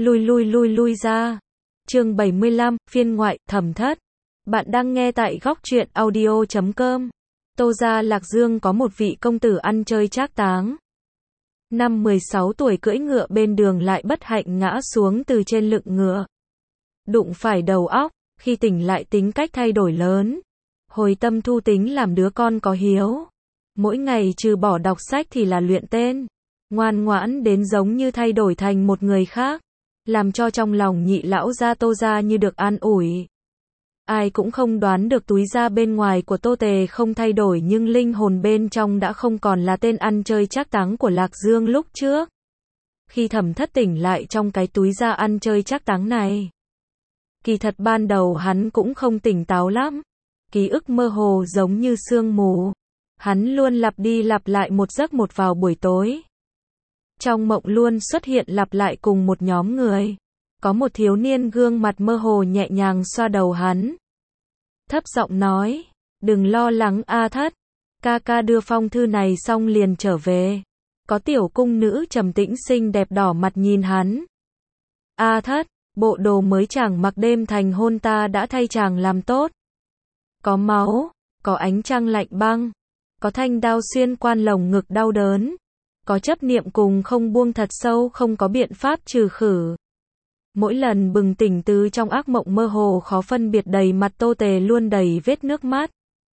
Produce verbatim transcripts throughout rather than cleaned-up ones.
Lui lui lui lui ra. Chương bảy mươi lăm, phiên ngoại, Thẩm Thất. Bạn đang nghe tại góc truyện audio chấm com. Tô gia Lạc Dương có một vị công tử ăn chơi trác táng. Năm mười sáu tuổi cưỡi ngựa bên đường lại bất hạnh ngã xuống từ trên lưng ngựa. Đụng phải đầu óc, khi tỉnh lại tính cách thay đổi lớn. Hồi tâm thu tính làm đứa con có hiếu. Mỗi ngày trừ bỏ đọc sách thì là luyện tên. Ngoan ngoãn đến giống như thay đổi thành một người khác. Làm cho trong lòng nhị lão gia Tô gia như được an ủi. Ai cũng không đoán được túi da bên ngoài của Tô Tề không thay đổi nhưng linh hồn bên trong đã không còn là tên ăn chơi trác táng của Lạc Dương lúc trước. Khi Thẩm Thất tỉnh lại trong cái túi da ăn chơi trác táng này. Kỳ thật ban đầu hắn cũng không tỉnh táo lắm. Ký ức mơ hồ giống như sương mù. Hắn luôn lặp đi lặp lại một giấc một vào buổi tối. Trong mộng luôn xuất hiện lặp lại cùng một nhóm người. Có một thiếu niên gương mặt mơ hồ nhẹ nhàng xoa đầu hắn. Thấp giọng nói, đừng lo lắng A Thất. Ca ca đưa phong thư này xong liền trở về. Có tiểu cung nữ trầm tĩnh xinh đẹp đỏ mặt nhìn hắn. A Thất, bộ đồ mới chàng mặc đêm thành hôn ta đã thay chàng làm tốt. Có máu, có ánh trăng lạnh băng, có thanh đao xuyên quan lồng ngực đau đớn. Có chấp niệm cùng không buông thật sâu không có biện pháp trừ khử. Mỗi lần bừng tỉnh từ trong ác mộng mơ hồ khó phân biệt đầy mặt Tô Tề luôn đầy vết nước mắt.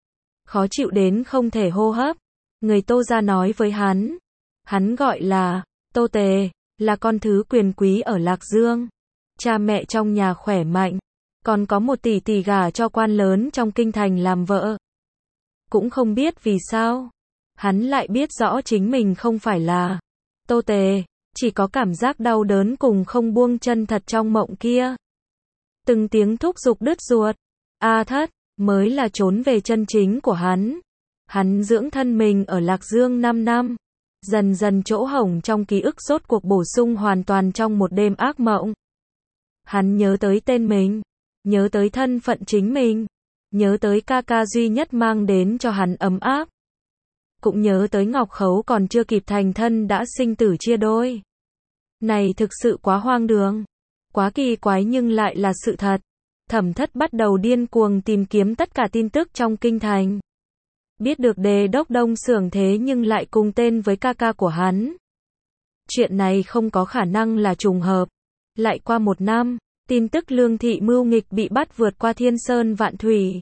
Khó chịu đến không thể hô hấp. Người Tô gia nói với hắn. Hắn gọi là, Tô Tề, là con thứ quyền quý ở Lạc Dương. Cha mẹ trong nhà khỏe mạnh. Còn có một tỷ tỷ gả cho quan lớn trong kinh thành làm vợ. Cũng không biết vì sao. Hắn lại biết rõ chính mình không phải là Tô Tề, chỉ có cảm giác đau đớn cùng không buông chân thật trong mộng kia. Từng tiếng thúc giục đứt ruột, A Thất, mới là trốn về chân chính của hắn. Hắn dưỡng thân mình ở Lạc Dương năm năm. Dần dần chỗ hổng trong ký ức rốt cuộc bổ sung hoàn toàn trong một đêm ác mộng. Hắn nhớ tới tên mình, nhớ tới thân phận chính mình, nhớ tới ca ca duy nhất mang đến cho hắn ấm áp. Cũng nhớ tới Ngọc Khấu còn chưa kịp thành thân đã sinh tử chia đôi. Này thực sự quá hoang đường, quá kỳ quái nhưng lại là sự thật. Thẩm Thất bắt đầu điên cuồng tìm kiếm tất cả tin tức trong kinh thành. Biết được Đề đốc Đông Xưởng thế nhưng lại cùng tên với ca ca của hắn. Chuyện này không có khả năng là trùng hợp. Lại qua một năm, tin tức Lương Thị mưu nghịch bị bắt vượt qua thiên sơn vạn thủy.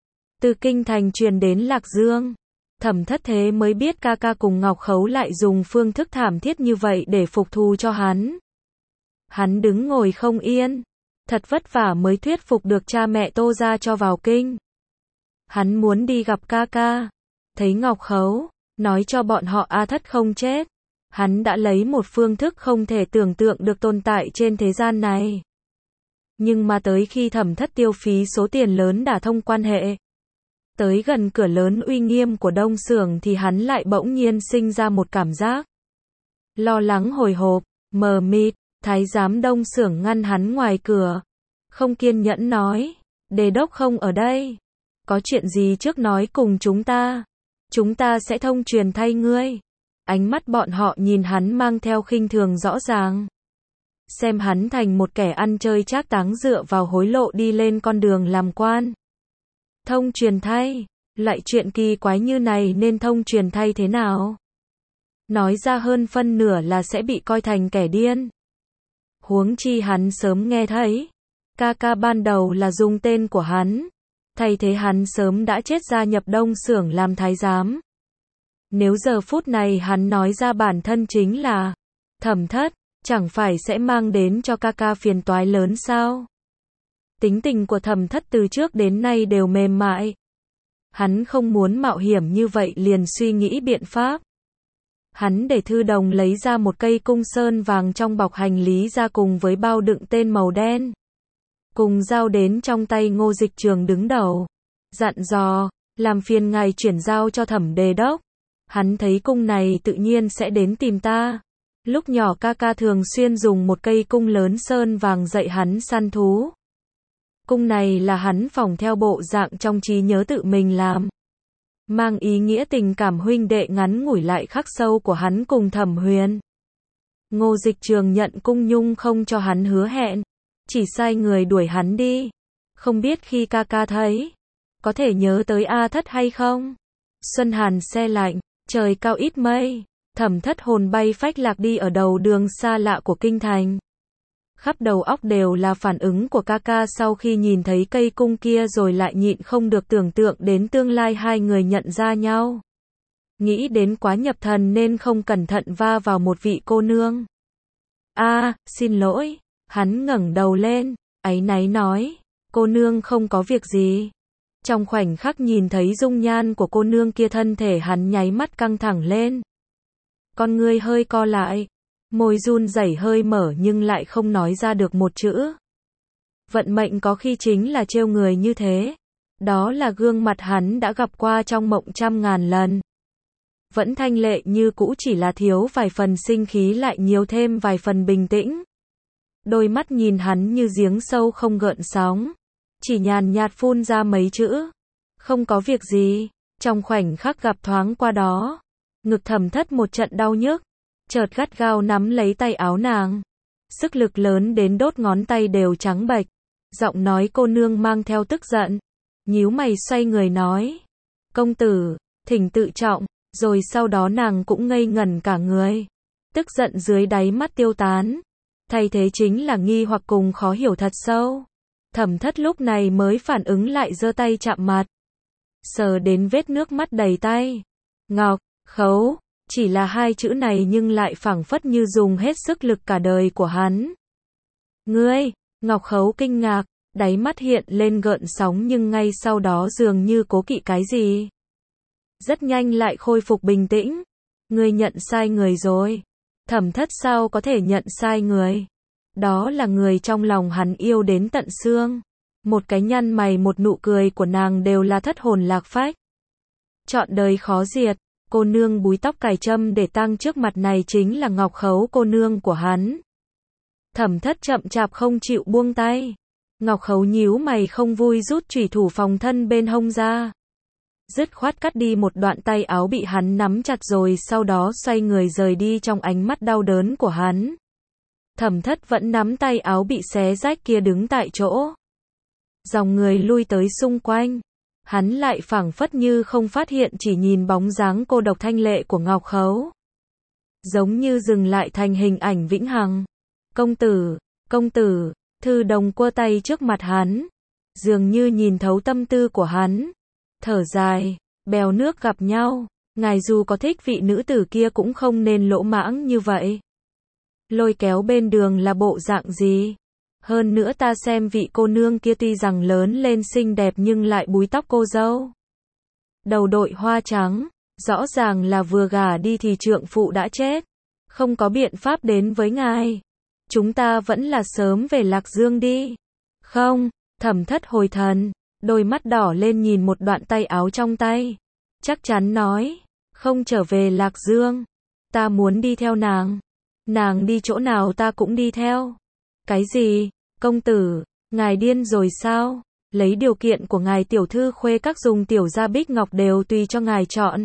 Từ kinh thành truyền đến Lạc Dương. Thẩm Thất thế mới biết ca ca cùng Ngọc Khấu lại dùng phương thức thảm thiết như vậy để phục thù cho hắn. Hắn đứng ngồi không yên. Thật vất vả mới thuyết phục được cha mẹ Tô gia cho vào kinh. Hắn muốn đi gặp ca ca. Thấy Ngọc Khấu, nói cho bọn họ A Thất không chết. Hắn đã lấy một phương thức không thể tưởng tượng được tồn tại trên thế gian này. Nhưng mà tới khi Thẩm Thất tiêu phí số tiền lớn đả thông quan hệ. Tới gần cửa lớn uy nghiêm của Đông Xưởng thì hắn lại bỗng nhiên sinh ra một cảm giác lo lắng hồi hộp, mờ mịt. Thái giám Đông Xưởng ngăn hắn ngoài cửa, không kiên nhẫn nói, Đề đốc không ở đây, có chuyện gì trước nói cùng chúng ta, chúng ta sẽ thông truyền thay ngươi. Ánh mắt bọn họ nhìn hắn mang theo khinh thường rõ ràng, xem hắn thành một kẻ ăn chơi trác táng dựa vào hối lộ đi lên con đường làm quan. Thông truyền thay, loại chuyện kỳ quái như này nên thông truyền thay thế nào? Nói ra hơn phân nửa là sẽ bị coi thành kẻ điên. Huống chi hắn sớm nghe thấy, ca ca ban đầu là dùng tên của hắn, thay thế hắn sớm đã chết gia nhập Đông Xưởng làm thái giám. Nếu giờ phút này hắn nói ra bản thân chính là Thẩm Thất, chẳng phải sẽ mang đến cho ca ca phiền toái lớn sao? Tính tình của Thẩm Thất từ trước đến nay đều mềm mại. Hắn không muốn mạo hiểm như vậy liền suy nghĩ biện pháp. Hắn để Thư Đồng lấy ra một cây cung sơn vàng trong bọc hành lý ra cùng với bao đựng tên màu đen. Cùng giao đến trong tay Ngô Dịch Trường đứng đầu. Dặn dò, làm phiền ngài chuyển giao cho Thẩm Đề đốc. Hắn thấy cung này tự nhiên sẽ đến tìm ta. Lúc nhỏ ca ca thường xuyên dùng một cây cung lớn sơn vàng dạy hắn săn thú. Cung này là hắn phỏng theo bộ dạng trong trí nhớ tự mình làm. Mang ý nghĩa tình cảm huynh đệ ngắn ngủi lại khắc sâu của hắn cùng Thẩm Huyền. Ngô Dịch Trường nhận Cung Nhung không cho hắn hứa hẹn, chỉ sai người đuổi hắn đi. Không biết khi ca ca thấy, có thể nhớ tới A Thất hay không? Xuân hàn se lạnh, trời cao ít mây, Thẩm Thất hồn bay phách lạc đi ở đầu đường xa lạ của kinh thành. Khắp đầu óc đều là phản ứng của ca ca sau khi nhìn thấy cây cung kia, rồi lại nhịn không được tưởng tượng đến tương lai hai người nhận ra nhau. Nghĩ đến quá nhập thần nên không cẩn thận va vào một vị cô nương. A, à, xin lỗi. Hắn ngẩng đầu lên, áy náy nói, cô nương không có việc gì. Trong khoảnh khắc nhìn thấy dung nhan của cô nương kia, thân thể hắn nháy mắt căng thẳng lên. Con ngươi hơi co lại, môi run rẩy hơi mở nhưng lại không nói ra được một chữ. Vận mệnh có khi chính là trêu người như thế. Đó là gương mặt hắn đã gặp qua trong mộng trăm ngàn lần. Vẫn thanh lệ như cũ, chỉ là thiếu vài phần sinh khí, lại nhiều thêm vài phần bình tĩnh. Đôi mắt nhìn hắn như giếng sâu không gợn sóng, chỉ nhàn nhạt phun ra mấy chữ, không có việc gì. Trong khoảnh khắc gặp thoáng qua đó, ngực Thẩm Thất một trận đau nhức, chợt gắt gao nắm lấy tay áo nàng, sức lực lớn đến đốt ngón tay đều trắng bệch. Giọng nói cô nương mang theo tức giận, nhíu mày xoay người nói, công tử, thỉnh tự trọng. Rồi sau đó nàng cũng ngây ngẩn cả người, tức giận dưới đáy mắt tiêu tán, thay thế chính là nghi hoặc cùng khó hiểu thật sâu. Thẩm Thất lúc này mới phản ứng lại, giơ tay chạm mặt, sờ đến vết nước mắt đầy tay. Ngọc Khấu, chỉ là hai chữ này nhưng lại phảng phất như dùng hết sức lực cả đời của hắn. Ngươi, Ngọc Khấu kinh ngạc, đáy mắt hiện lên gợn sóng nhưng ngay sau đó dường như cố kỵ cái gì. Rất nhanh lại khôi phục bình tĩnh. Ngươi nhận sai người rồi. Thẩm Thất sao có thể nhận sai người? Đó là người trong lòng hắn yêu đến tận xương. Một cái nhăn mày, một nụ cười của nàng đều là thất hồn lạc phách. Trọn đời khó diệt. Cô nương búi tóc cài trâm để tang trước mặt này chính là Ngọc Khấu, cô nương của hắn. Thẩm Thất chậm chạp không chịu buông tay. Ngọc Khấu nhíu mày không vui, rút chủy thủ phòng thân bên hông ra, dứt khoát cắt đi một đoạn tay áo bị hắn nắm chặt, rồi sau đó xoay người rời đi trong ánh mắt đau đớn của hắn. Thẩm Thất vẫn nắm tay áo bị xé rách kia đứng tại chỗ. Dòng người lui tới xung quanh. Hắn lại phảng phất như không phát hiện, chỉ nhìn bóng dáng cô độc thanh lệ của Ngọc Khấu. Giống như dừng lại thành hình ảnh vĩnh hằng. Công tử, công tử, Thư Đồng quơ tay trước mặt hắn, dường như nhìn thấu tâm tư của hắn. Thở dài, bèo nước gặp nhau, ngài dù có thích vị nữ tử kia cũng không nên lỗ mãng như vậy. Lôi kéo bên đường là bộ dạng gì? Hơn nữa ta xem vị cô nương kia tuy rằng lớn lên xinh đẹp nhưng lại búi tóc cô dâu, đầu đội hoa trắng, rõ ràng là vừa gả đi thì trượng phụ đã chết, không có biện pháp đến với ngài. Chúng ta vẫn là sớm về Lạc Dương đi. Không, Thẩm Thất hồi thần, đôi mắt đỏ lên nhìn một đoạn tay áo trong tay, chắc chắn nói, không trở về Lạc Dương, ta muốn đi theo nàng. Nàng đi chỗ nào ta cũng đi theo. Cái gì? Công tử, ngài điên rồi sao? Lấy điều kiện của ngài, tiểu thư khuê các dùng tiểu gia bích ngọc đều tùy cho ngài chọn.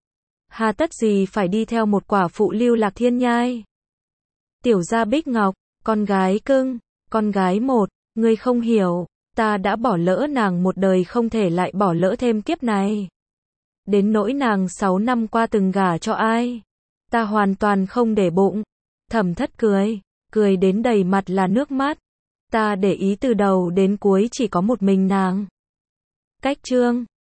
Hà tất gì phải đi theo một quả phụ lưu lạc thiên nhai? Tiểu gia bích ngọc, con gái cưng, con gái một, ngươi không hiểu, ta đã bỏ lỡ nàng một đời, không thể lại bỏ lỡ thêm kiếp này. Đến nỗi nàng sáu năm qua từng gả cho ai, ta hoàn toàn không để bụng. Thẩm Thất cười, cười đến đầy mặt là nước mắt. Ta để ý từ đầu đến cuối chỉ có một mình nàng. Cách chương